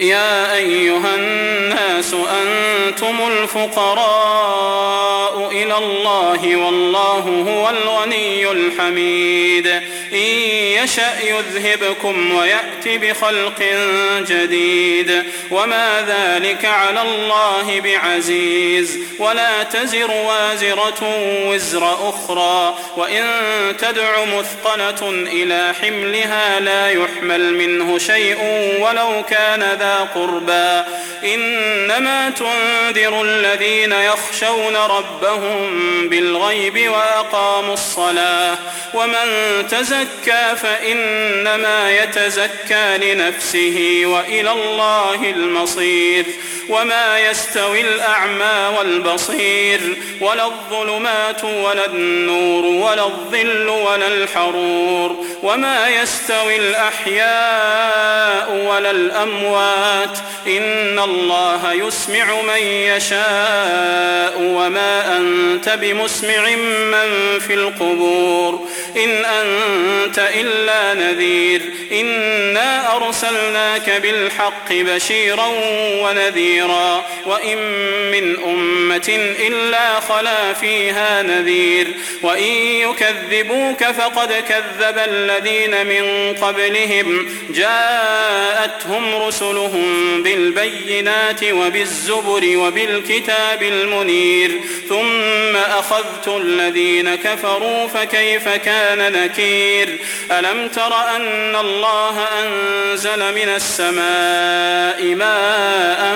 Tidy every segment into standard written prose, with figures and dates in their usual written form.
يا أيها الناس أنتم الفقراء إلى الله والله هو الغني الحميد إن يشأ يذهبكم ويأت بخلق جديد وما ذلك على الله بعزيز ولا تزر وازرة وزر أخرى وإن تدع مثقلة إلى حملها لا يحمل منه شيء ولو كان ذا قربى إنما تنذر الذين يخشون ربهم بالغيب وأقاموا الصلاة ومن تزكى فإنما يتزكى لنفسه وإلى الله المصير وما يستوي الأعمى والبصير ولا الظلمات ولا النور ولا الظل ولا الحرور وما يستوي الأحياء ولا الأموات إن الله يسمع من يشاء وما أنت بمسمع من في القبور إن أنت إلا نذير إنا أرسلناك بالحق بشيرا ونذيرا وإن من أمة إلا خلا فيها نذير وإن يكذبوك فقد كذب الذين من قبلهم جاءتهم رسلهم بالبينات وبالزبر وبالكتاب المنير ثم أخذت الذين كفروا فكيف كان نكير ألم تر أن الله أنزل من السماء ماء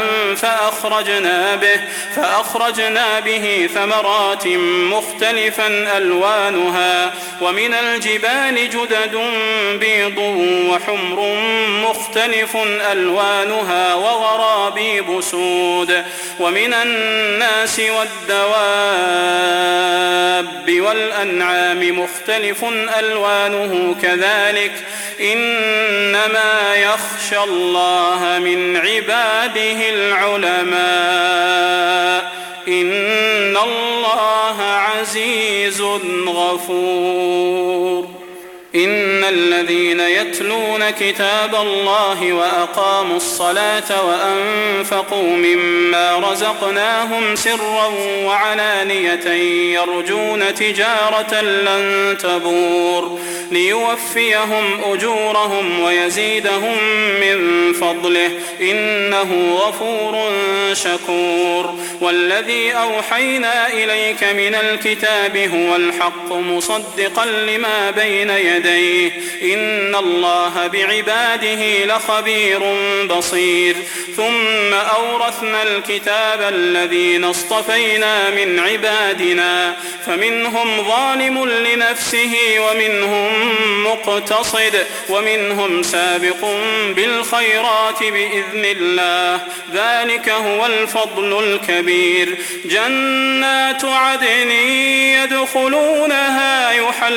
فأخرجنا به ثمرات مختلفا ألوانها ومن الجبال جدد بيض وحمر مختلف ألوانها وغرابيب سود ومن الناس والدواب والأنعام مختلف ألوانه كذلك إنما يخشى الله من عباده العلماء إن الله عزيز غفور إن الذين يتلون كتاب الله وأقاموا الصلاة وأنفقوا مما رزقناهم سرا وعلانية يرجون تجارة لن تبور ليوفيهم أجورهم ويزيدهم من فضله إنه غفور شكور والذي أوحينا إليك من الكتاب هو الحق مصدقا لما بين يديه إن الله بعباده لخبير بصير ثم أورثنا الكتاب الذين اصطفينا من عبادنا فمنهم ظالم لنفسه ومنهم مقتصد ومنهم سابق بالخيرات بإذن الله ذلك هو الفضل الكبير جنات عدن يدخلونها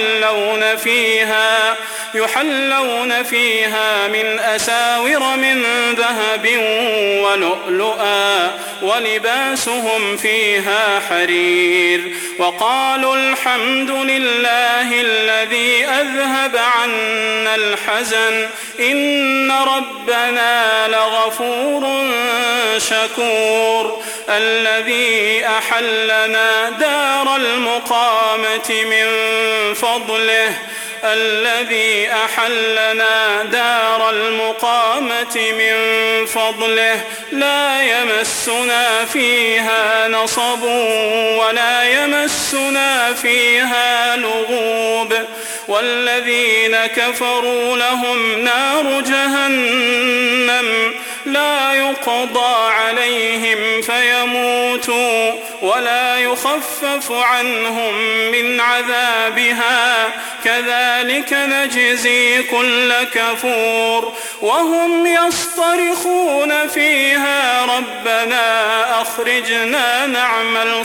يحلون فيها من أساور من ذهب ولؤلؤا ولباسهم فيها حرير وقالوا الحمد لله الذي أذهب عنا الحزن إن ربنا لغفور شكور الذي أحلنا دار المقامة من فضله لا يمسنا فيها نصب ولا يمسنا فيها لغوب والذين كفروا لهم نار جهنم لا يقضى عليهم فيموتوا ولا يخفف عنهم من عذابها كذلك نجزي كل كفور وهم يصطرخون فيها ربنا أخرجنا نعمل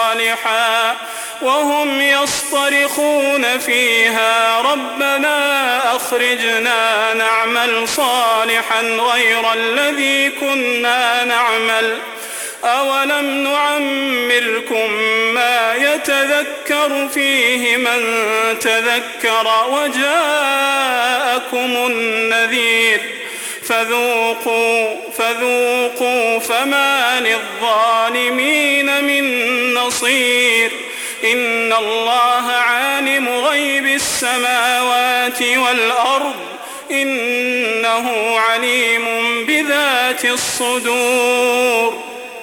صالحا غير الذي كنا نعمل أولم نعمركم ما يتذكر فيه من تذكر وجاءكم النذير فذوقوا فما للظالمين من نصير إن الله عالم غيب السماوات والأرض إنه عليم بذات الصدور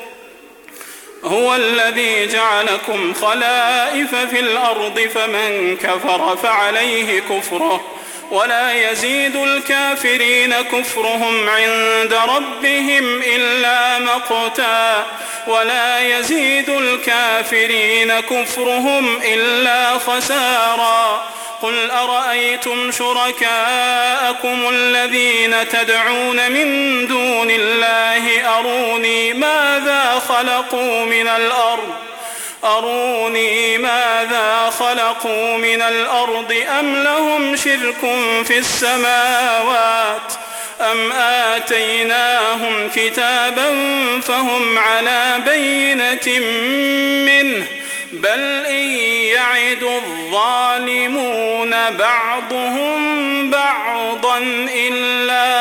هو الذي جعلكم خلائف في الأرض فمن كفر فعليه كفره ولا يزيد الكافرين كفرهم عند ربهم إلا مقتا ولا يزيد الكافرين كفرهم إلا خسارا قل أرأيتم شركاءكم الذين تدعون من دون الله أروني ماذا خلقوا من الأرض أم لهم شرك في السماوات أم آتيناهم كتابا فهم على بينة منه بل إن يعد الظالمون بعضهم بعضا إلا